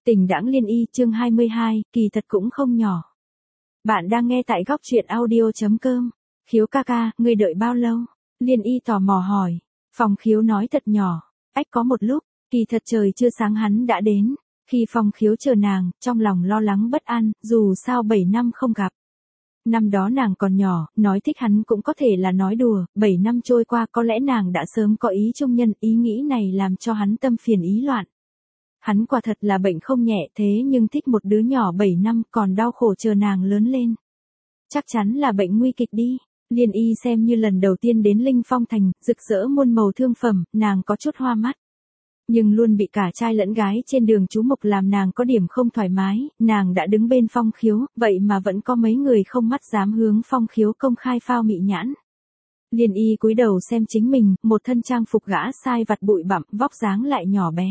Tình đãng Liên Y chương 22, kỳ thật cũng không nhỏ. Bạn đang nghe tại góc truyện audio.com. Khiếu ca ca, ngươi đợi bao lâu? Liên Y tò mò hỏi. Phong Khiếu nói thật nhỏ. Ách có một lúc, kỳ thật trời chưa sáng hắn đã đến. Khi Phong Khiếu chờ nàng, trong lòng lo lắng bất an, dù sao 7 năm không gặp. Năm đó nàng còn nhỏ, nói thích hắn cũng có thể là nói đùa, 7 năm trôi qua có lẽ nàng đã sớm có ý chung nhân, ý nghĩ này làm cho hắn tâm phiền ý loạn. Hắn quả thật là bệnh không nhẹ thế nhưng thích một đứa nhỏ 7 năm còn đau khổ chờ nàng lớn lên. Chắc chắn là bệnh nguy kịch đi. Liên Y xem như lần đầu tiên đến Linh Phong Thành, rực rỡ muôn màu thương phẩm, nàng có chút hoa mắt. Nhưng luôn bị cả trai lẫn gái trên đường chú mục làm nàng có điểm không thoải mái, nàng đã đứng bên Phong Khiếu, vậy mà vẫn có mấy người không mắt dám hướng Phong Khiếu công khai phao mị nhãn. Liên Y cúi đầu xem chính mình, một thân trang phục gã sai vặt bụi bặm, vóc dáng lại nhỏ bé.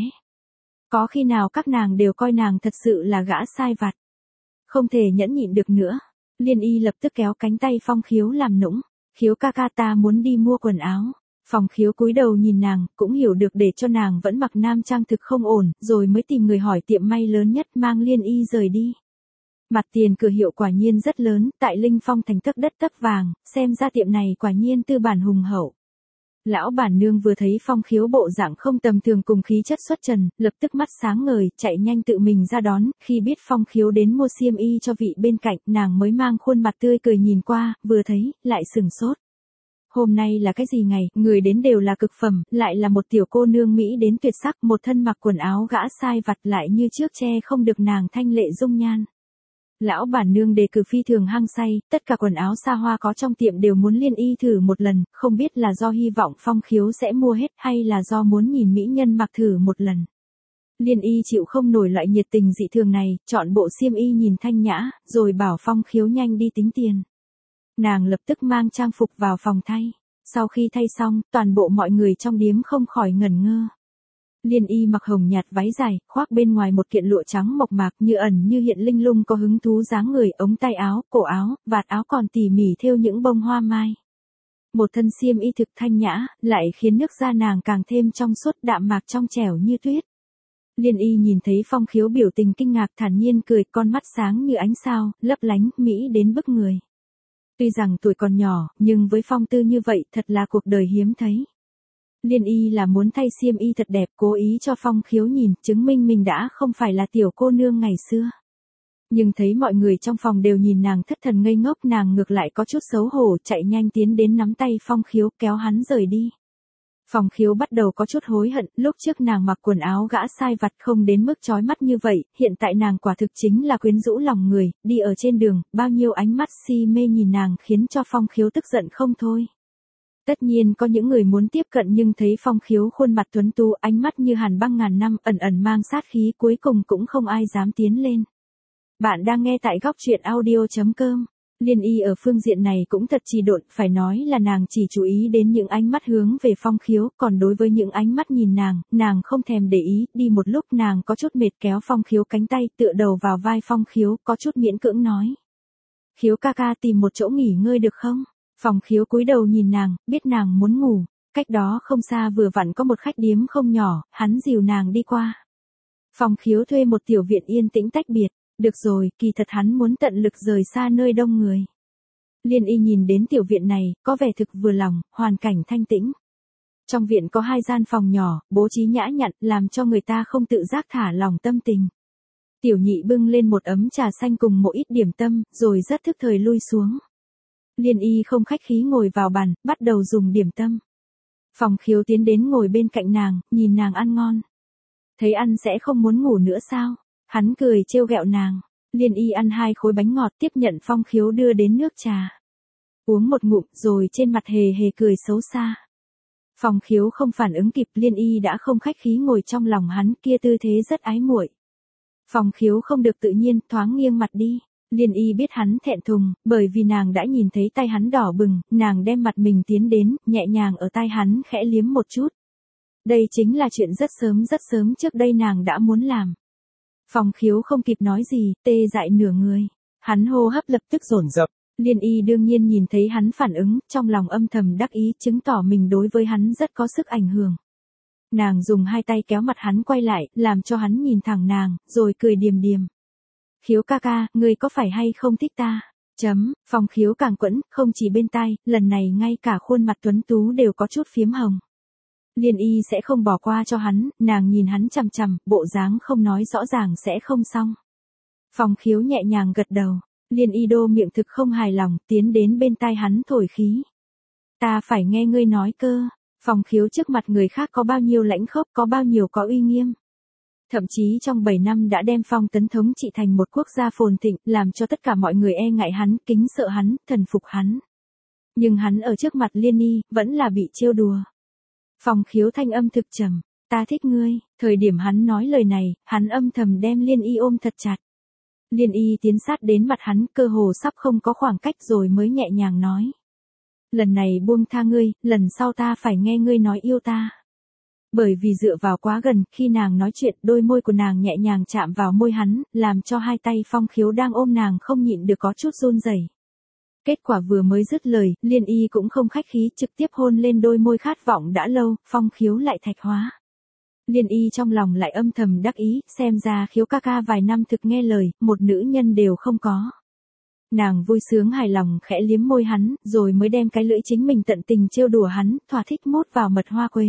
Có khi nào các nàng đều coi nàng thật sự là gã sai vặt. Không thể nhẫn nhịn được nữa. Liên Y lập tức kéo cánh tay Phong Khiếu làm nũng. Khiếu ca ca ta muốn đi mua quần áo. Phong Khiếu cúi đầu nhìn nàng, cũng hiểu được để cho nàng vẫn mặc nam trang thực không ổn, rồi mới tìm người hỏi tiệm may lớn nhất mang Liên Y rời đi. Mặt tiền cửa hiệu quả nhiên rất lớn, tại Linh Phong Thành tấc đất tấc vàng, xem ra tiệm này quả nhiên tư bản hùng hậu. Lão bản nương vừa thấy Phong Khiếu bộ dạng không tầm thường cùng khí chất xuất trần, lập tức mắt sáng ngời, chạy nhanh tự mình ra đón, khi biết Phong Khiếu đến mua xiêm y cho vị bên cạnh, nàng mới mang khuôn mặt tươi cười nhìn qua, vừa thấy, lại sừng sốt. Hôm nay là cái gì ngày, người đến đều là cực phẩm, lại là một tiểu cô nương Mỹ đến tuyệt sắc, một thân mặc quần áo gã sai vặt lại như trước che không được nàng thanh lệ dung nhan. Lão bản nương đề cử phi thường hăng say, tất cả quần áo xa hoa có trong tiệm đều muốn Liên Y thử một lần, không biết là do hy vọng Phong Khiếu sẽ mua hết hay là do muốn nhìn mỹ nhân mặc thử một lần. Liên Y chịu không nổi loại nhiệt tình dị thường này, chọn bộ xiêm y nhìn thanh nhã, rồi bảo Phong Khiếu nhanh đi tính tiền. Nàng lập tức mang trang phục vào phòng thay. Sau khi thay xong, toàn bộ mọi người trong điếm không khỏi ngẩn ngơ. Liên Y mặc hồng nhạt váy dài, khoác bên ngoài một kiện lụa trắng mộc mạc như ẩn như hiện linh lung có hứng thú dáng người, ống tay áo, cổ áo, vạt áo còn tỉ mỉ thêu những bông hoa mai. Một thân xiêm y thực thanh nhã, lại khiến nước da nàng càng thêm trong suốt đạm mạc trong trẻo như tuyết. Liên Y nhìn thấy Phong Khiếu biểu tình kinh ngạc thản nhiên cười, con mắt sáng như ánh sao, lấp lánh, mỹ đến bức người. Tuy rằng tuổi còn nhỏ, nhưng với phong tư như vậy thật là cuộc đời hiếm thấy. Liên Y là muốn thay xiêm y thật đẹp, cố ý cho Phong Khiếu nhìn, chứng minh mình đã không phải là tiểu cô nương ngày xưa. Nhưng thấy mọi người trong phòng đều nhìn nàng thất thần ngây ngốc, nàng ngược lại có chút xấu hổ, chạy nhanh tiến đến nắm tay Phong Khiếu, kéo hắn rời đi. Phong Khiếu bắt đầu có chút hối hận, lúc trước nàng mặc quần áo gã sai vặt không đến mức chói mắt như vậy, hiện tại nàng quả thực chính là quyến rũ lòng người, đi ở trên đường, bao nhiêu ánh mắt si mê nhìn nàng khiến cho Phong Khiếu tức giận không thôi. Tất nhiên có những người muốn tiếp cận nhưng thấy Phong Khiếu khuôn mặt tuấn tú, ánh mắt như hàn băng ngàn năm, ẩn ẩn mang sát khí, cuối cùng cũng không ai dám tiến lên. Bạn đang nghe tại góc truyện audio.com. Liên Y ở phương diện này cũng thật trì độn, phải nói là nàng chỉ chú ý đến những ánh mắt hướng về Phong Khiếu, còn đối với những ánh mắt nhìn nàng không thèm để ý, đi một lúc nàng có chút mệt kéo Phong Khiếu cánh tay, tựa đầu vào vai Phong Khiếu, có chút miễn cưỡng nói. Khiếu ca ca tìm một chỗ nghỉ ngơi được không? Phong Khiếu cúi đầu nhìn nàng, biết nàng muốn ngủ, cách đó không xa vừa vặn có một khách điếm không nhỏ, hắn dìu nàng đi qua. Phong Khiếu thuê một tiểu viện yên tĩnh tách biệt. Được rồi, kỳ thật hắn muốn tận lực rời xa nơi đông người. Liên Y nhìn đến tiểu viện này, có vẻ thực vừa lòng, hoàn cảnh thanh tĩnh. Trong viện có 2 gian phòng nhỏ, bố trí nhã nhặn, làm cho người ta không tự giác thả lòng tâm tình. Tiểu nhị bưng lên một ấm trà xanh cùng một ít điểm tâm, rồi rất thức thời lui xuống. Liên Y không khách khí ngồi vào bàn, bắt đầu dùng điểm tâm. Phong Khiếu tiến đến ngồi bên cạnh nàng, nhìn nàng ăn ngon. Thấy ăn sẽ không muốn ngủ nữa sao? Hắn cười trêu ghẹo nàng. Liên Y ăn 2 khối bánh ngọt, tiếp nhận Phong Khiếu đưa đến nước trà. Uống một ngụm rồi trên mặt hề hề cười xấu xa. Phong Khiếu không phản ứng kịp, Liên Y đã không khách khí ngồi trong lòng hắn, kia tư thế rất ái muội. Phong Khiếu không được tự nhiên, thoáng nghiêng mặt đi. Liên Y biết hắn thẹn thùng, bởi vì nàng đã nhìn thấy tay hắn đỏ bừng, nàng đem mặt mình tiến đến, nhẹ nhàng ở tai hắn khẽ liếm một chút. Đây chính là chuyện rất sớm trước đây nàng đã muốn làm. Phong Khiếu không kịp nói gì, tê dại nửa người. Hắn hô hấp lập tức dồn dập. Liên Y đương nhiên nhìn thấy hắn phản ứng, trong lòng âm thầm đắc ý, chứng tỏ mình đối với hắn rất có sức ảnh hưởng. Nàng dùng hai tay kéo mặt hắn quay lại, làm cho hắn nhìn thẳng nàng, rồi cười điềm điềm. Khiếu ca ca, ngươi có phải hay không thích ta? Phong Khiếu càng quẫn, không chỉ bên tai, lần này ngay cả khuôn mặt tuấn tú đều có chút phiếm hồng. Liên Y sẽ không bỏ qua cho hắn, nàng nhìn hắn chằm chằm, bộ dáng không nói rõ ràng sẽ không xong. Phong Khiếu nhẹ nhàng gật đầu, Liên Y đô miệng thực không hài lòng, tiến đến bên tai hắn thổi khí. Ta phải nghe ngươi nói cơ. Phong Khiếu trước mặt người khác có bao nhiêu lãnh khốc, có bao nhiêu có uy nghiêm. Thậm chí trong 7 năm đã đem Phong Tấn thống trị thành một quốc gia phồn thịnh, làm cho tất cả mọi người e ngại hắn, kính sợ hắn, thần phục hắn. Nhưng hắn ở trước mặt Liên Y, vẫn là bị trêu đùa. Phong Khiếu thanh âm thực trầm, ta thích ngươi. Thời điểm hắn nói lời này, hắn âm thầm đem Liên Y ôm thật chặt. Liên Y tiến sát đến mặt hắn, cơ hồ sắp không có khoảng cách rồi mới nhẹ nhàng nói. Lần này buông tha ngươi, lần sau ta phải nghe ngươi nói yêu ta. Bởi vì dựa vào quá gần, khi nàng nói chuyện, đôi môi của nàng nhẹ nhàng chạm vào môi hắn, làm cho hai tay Phong Khiếu đang ôm nàng không nhịn được có chút run rẩy. Kết quả vừa mới dứt lời, Liên Y cũng không khách khí, trực tiếp hôn lên đôi môi khát vọng đã lâu, Phong Khiếu lại thạch hóa. Liên Y trong lòng lại âm thầm đắc ý, xem ra Khiếu ca ca vài năm thực nghe lời, một nữ nhân đều không có. Nàng vui sướng hài lòng khẽ liếm môi hắn, rồi mới đem cái lưỡi chính mình tận tình trêu đùa hắn, thỏa thích mút vào mật hoa quế.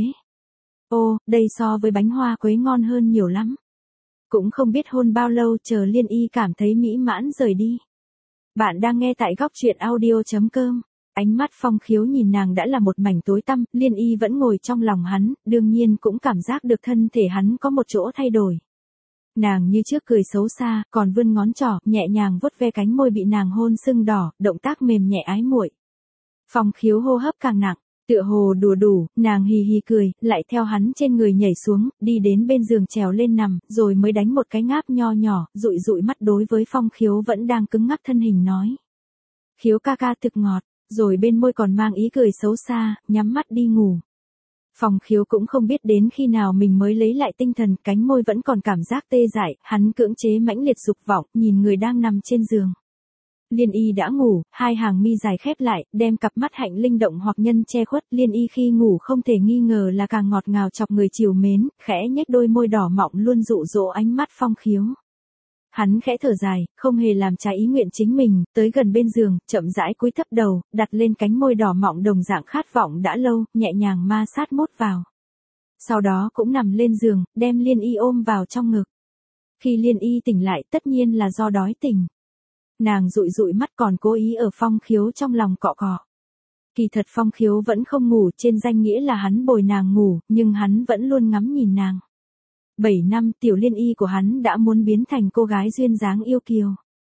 Ô, đây so với bánh hoa quế ngon hơn nhiều lắm. Cũng không biết hôn bao lâu chờ Liên Y cảm thấy mỹ mãn rời đi. Bạn đang nghe tại góc truyện audio.com. Ánh mắt Phong Khiếu nhìn nàng đã là một mảnh tối tăm, Liên Y vẫn ngồi trong lòng hắn, đương nhiên cũng cảm giác được thân thể hắn có một chỗ thay đổi. Nàng như trước cười xấu xa, còn vươn ngón trỏ, nhẹ nhàng vuốt ve cánh môi bị nàng hôn sưng đỏ, động tác mềm nhẹ ái muội. Phong Khiếu hô hấp càng nặng, tựa hồ đùa đủ, nàng hì hì cười, lại theo hắn trên người nhảy xuống, đi đến bên giường trèo lên nằm, rồi mới đánh một cái ngáp nho nhỏ, dụi dụi mắt đối với Phong Khiếu vẫn đang cứng ngắc thân hình nói. Khiếu ca ca thực ngọt, rồi bên môi còn mang ý cười xấu xa, nhắm mắt đi ngủ. Phong Khiếu cũng không biết đến khi nào mình mới lấy lại tinh thần, cánh môi vẫn còn cảm giác tê dại, hắn cưỡng chế mãnh liệt dục vọng, nhìn người đang nằm trên giường. Liên Y đã ngủ, hai hàng mi dài khép lại, đem cặp mắt hạnh linh động hoặc nhân che khuất. Liên Y khi ngủ không thể nghi ngờ là càng ngọt ngào chọc người trìu mến, khẽ nhếch đôi môi đỏ mọng luôn dụ dỗ ánh mắt Phong Khiếu. Hắn khẽ thở dài, không hề làm trái ý nguyện chính mình, tới gần bên giường, chậm rãi cúi thấp đầu, đặt lên cánh môi đỏ mọng đồng dạng khát vọng đã lâu, nhẹ nhàng ma sát mốt vào. Sau đó cũng nằm lên giường, đem Liên Y ôm vào trong ngực. Khi Liên Y tỉnh lại tất nhiên là do đói tỉnh. Nàng dụi dụi mắt còn cố ý ở Phong Khiếu trong lòng cọ cọ. Kỳ thật Phong Khiếu vẫn không ngủ, trên danh nghĩa là hắn bồi nàng ngủ, nhưng hắn vẫn luôn ngắm nhìn nàng. 7 năm tiểu Liên Y của hắn đã muốn biến thành cô gái duyên dáng yêu kiều.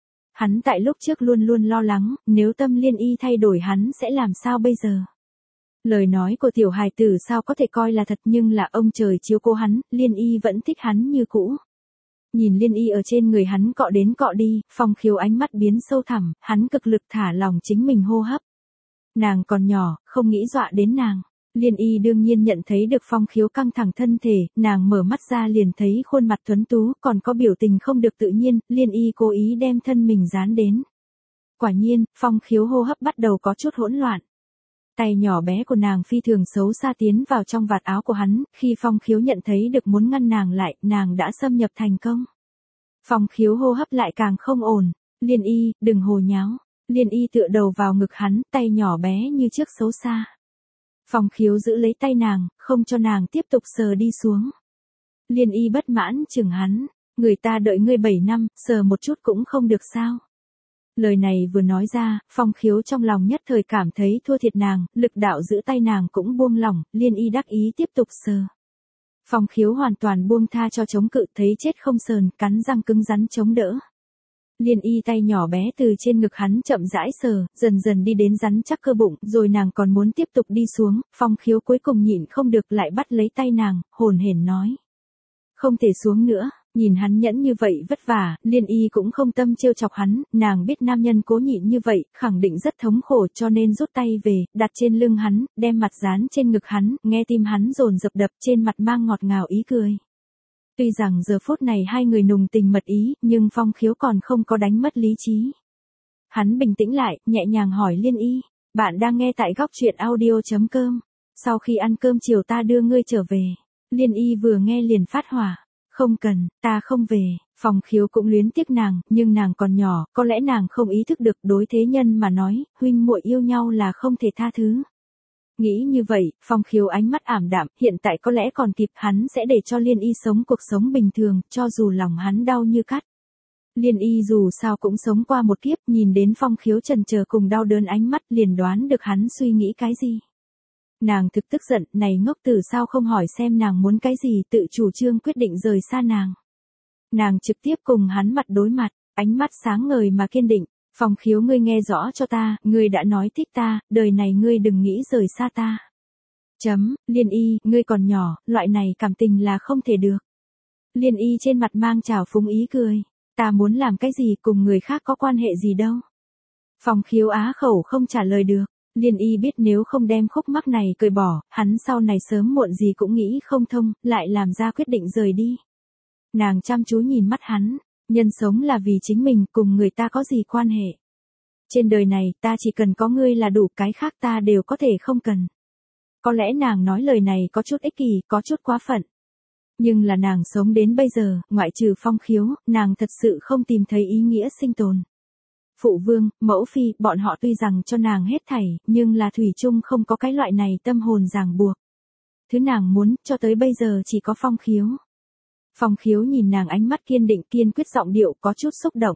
Hắn tại lúc trước luôn luôn lo lắng, nếu tâm Liên Y thay đổi hắn sẽ làm sao bây giờ. Lời nói của tiểu hài tử sao có thể coi là thật, nhưng là ông trời chiếu cố hắn, Liên Y vẫn thích hắn như cũ. Nhìn Liên Y ở trên người hắn cọ đến cọ đi, Phong Khiếu ánh mắt biến sâu thẳm, hắn cực lực thả lòng chính mình hô hấp. Nàng còn nhỏ, không nghĩ dọa đến nàng. Liên Y đương nhiên nhận thấy được Phong Khiếu căng thẳng thân thể, nàng mở mắt ra liền thấy khuôn mặt tuấn tú, còn có biểu tình không được tự nhiên, Liên Y cố ý đem thân mình dán đến. Quả nhiên, Phong Khiếu hô hấp bắt đầu có chút hỗn loạn. Tay nhỏ bé của nàng phi thường xấu xa tiến vào trong vạt áo của hắn, khi Phong Khiếu nhận thấy được muốn ngăn nàng lại, nàng đã xâm nhập thành công. Phong Khiếu hô hấp lại càng không ổn, Liên Y, đừng hồ nháo. Liên Y tựa đầu vào ngực hắn, tay nhỏ bé như trước xấu xa. Phong Khiếu giữ lấy tay nàng, không cho nàng tiếp tục sờ đi xuống. Liên Y bất mãn chừng hắn, người ta đợi ngươi 7 năm, sờ một chút cũng không được sao. Lời này vừa nói ra, Phong Khiếu trong lòng nhất thời cảm thấy thua thiệt nàng, lực đạo giữ tay nàng cũng buông lỏng, Liên Y đắc ý tiếp tục sờ. Phong Khiếu hoàn toàn buông tha cho chống cự, thấy chết không sờn, cắn răng cứng rắn chống đỡ. Liên Y tay nhỏ bé từ trên ngực hắn chậm rãi sờ, dần dần đi đến rắn chắc cơ bụng, rồi nàng còn muốn tiếp tục đi xuống, Phong Khiếu cuối cùng nhịn không được lại bắt lấy tay nàng, hồn hển nói. Không thể xuống nữa, nhìn hắn nhẫn như vậy vất vả, Liên Y cũng không tâm trêu chọc hắn, nàng biết nam nhân cố nhịn như vậy, khẳng định rất thống khổ cho nên rút tay về, đặt trên lưng hắn, đem mặt dán trên ngực hắn, nghe tim hắn dồn dập đập trên mặt mang ngọt ngào ý cười. Tuy rằng giờ phút này hai người nùng tình mật ý, nhưng Phong Khiếu còn không có đánh mất lý trí. Hắn bình tĩnh lại, nhẹ nhàng hỏi Liên Y, bạn đang nghe tại góc truyện audio.com, sau khi ăn cơm chiều ta đưa ngươi trở về. Liên Y vừa nghe liền phát hỏa. Không cần, ta không về. Phong Khiếu cũng luyến tiếc nàng, nhưng nàng còn nhỏ, có lẽ nàng không ý thức được đối thế nhân mà nói, huynh muội yêu nhau là không thể tha thứ. Nghĩ như vậy, Phong Khiếu ánh mắt ảm đạm, hiện tại có lẽ còn kịp, hắn sẽ để cho Liên Y sống cuộc sống bình thường, cho dù lòng hắn đau như cắt. Liên Y dù sao cũng sống qua một kiếp, nhìn đến Phong Khiếu chần chờ cùng đau đớn ánh mắt liền đoán được hắn suy nghĩ cái gì. Nàng thực tức giận, này ngốc tử sao không hỏi xem nàng muốn cái gì, tự chủ trương quyết định rời xa nàng. Nàng trực tiếp cùng hắn mặt đối mặt, ánh mắt sáng ngời mà kiên định. Phong Khiếu, ngươi nghe rõ cho ta, ngươi đã nói thích ta, đời này ngươi đừng nghĩ rời xa ta. Liên Y, ngươi còn nhỏ, loại này cảm tình là không thể được. Liên Y trên mặt mang trào phúng ý cười. Ta muốn làm cái gì cùng người khác có quan hệ gì đâu. Phong Khiếu á khẩu không trả lời được. Liên Y biết nếu không đem khúc mắc này cởi bỏ, hắn sau này sớm muộn gì cũng nghĩ không thông, lại làm ra quyết định rời đi. Nàng chăm chú nhìn mắt hắn, nhân sống là vì chính mình, cùng người ta có gì quan hệ. Trên đời này, ta chỉ cần có ngươi là đủ, cái khác ta đều có thể không cần. Có lẽ nàng nói lời này có chút ích kỷ, có chút quá phận. Nhưng là nàng sống đến bây giờ, ngoại trừ Phong Khiếu, nàng thật sự không tìm thấy ý nghĩa sinh tồn. Phụ vương, mẫu phi, bọn họ tuy rằng cho nàng hết thảy, nhưng là thủy chung không có cái loại này tâm hồn ràng buộc. Thứ nàng muốn, cho tới bây giờ chỉ có Phong Khiếu. Phong Khiếu nhìn nàng ánh mắt kiên định, kiên quyết, giọng điệu có chút xúc động.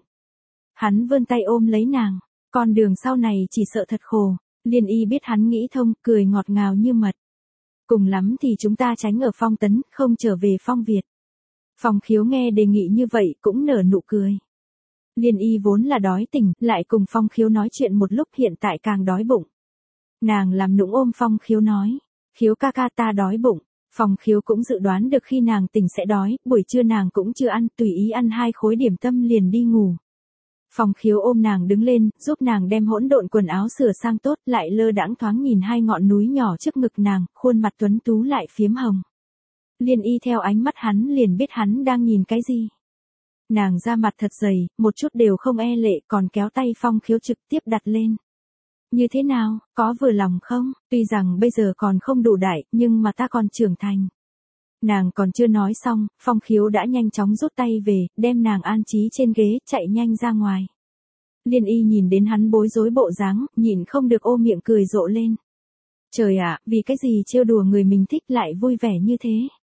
Hắn vươn tay ôm lấy nàng, con đường sau này chỉ sợ thật khổ. Liên Y biết hắn nghĩ thông, cười ngọt ngào như mật. Cùng lắm thì chúng ta tránh ở Phong Tấn, không trở về Phong Việt. Phong Khiếu nghe đề nghị như vậy cũng nở nụ cười. Liên Y vốn là đói tỉnh, lại cùng Phong Khiếu nói chuyện một lúc, hiện tại càng đói bụng. Nàng làm nũng ôm Phong Khiếu nói, Khiếu ca ca, ta đói bụng. Phong Khiếu cũng dự đoán được khi nàng tỉnh sẽ đói, buổi trưa nàng cũng chưa ăn, tùy ý ăn 2 khối điểm tâm liền đi ngủ. Phong Khiếu ôm nàng đứng lên, giúp nàng đem hỗn độn quần áo sửa sang tốt, lại lơ đãng thoáng nhìn 2 ngọn núi nhỏ trước ngực nàng, khuôn mặt tuấn tú lại phiếm hồng. Liên Y theo ánh mắt hắn liền biết hắn đang nhìn cái gì. Nàng da mặt thật dày, một chút đều không e lệ, còn kéo tay Phong Khiếu trực tiếp đặt lên. Như thế nào, có vừa lòng không? Tuy rằng bây giờ còn không đủ đại, nhưng mà ta còn trưởng thành. Nàng còn chưa nói xong, Phong Khiếu đã nhanh chóng rút tay về, đem nàng an trí trên ghế, chạy nhanh ra ngoài. Liên Y nhìn đến hắn bối rối bộ dáng, nhìn không được ôm miệng cười rộ lên. Trời ạ, vì cái gì trêu đùa người mình thích lại vui vẻ như thế?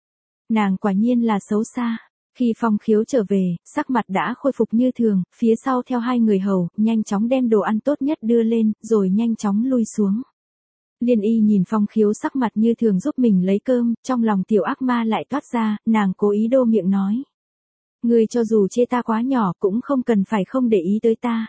Nàng quả nhiên là xấu xa. Khi Phong Khiếu trở về, sắc mặt đã khôi phục như thường, phía sau theo 2 người hầu, nhanh chóng đem đồ ăn tốt nhất đưa lên, rồi nhanh chóng lui xuống. Liên Y nhìn Phong Khiếu sắc mặt như thường giúp mình lấy cơm, trong lòng tiểu ác ma lại toát ra, nàng cố ý đô miệng nói. Ngươi cho dù chê ta quá nhỏ cũng không cần phải không để ý tới ta.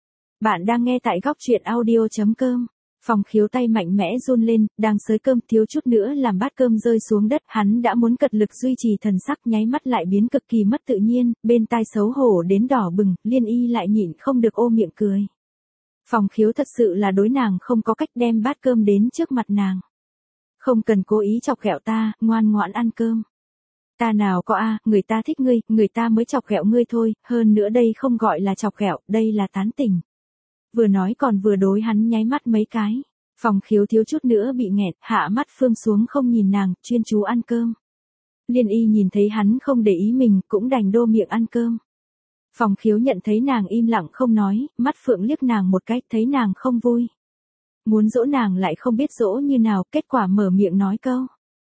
Bạn đang nghe tại góc truyện audio.com. Phong Khiếu tay mạnh mẽ run lên, đang xới cơm, thiếu chút nữa làm bát cơm rơi xuống đất, hắn đã muốn cật lực duy trì thần sắc, nháy mắt lại biến cực kỳ mất tự nhiên, bên tai xấu hổ đến đỏ bừng, Liên Y lại nhịn không được ôm miệng cười. Phong Khiếu thật sự là đối nàng không có cách, đem bát cơm đến trước mặt nàng. Không cần cố ý chọc ghẹo ta, ngoan ngoãn ăn cơm. Ta nào có người ta thích ngươi, người ta mới chọc ghẹo ngươi thôi, hơn nữa đây không gọi là chọc ghẹo, đây là tán tỉnh. Vừa nói còn vừa đối hắn nháy mắt mấy cái. Phong Khiếu thiếu chút nữa bị nghẹt, hạ mắt phương xuống không nhìn nàng, chuyên chú ăn cơm. Liên Y nhìn thấy hắn không để ý mình, cũng đành đô miệng ăn cơm. Phong Khiếu nhận thấy nàng im lặng không nói, mắt phượng liếc nàng một cái, thấy nàng không vui. Muốn dỗ nàng lại không biết dỗ như nào, kết quả mở miệng nói câu.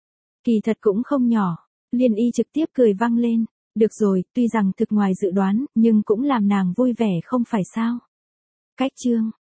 Kỳ thật cũng không nhỏ. Liên Y trực tiếp cười vang lên. Được rồi, tuy rằng thực ngoài dự đoán, nhưng cũng làm nàng vui vẻ không phải sao. Cách chương.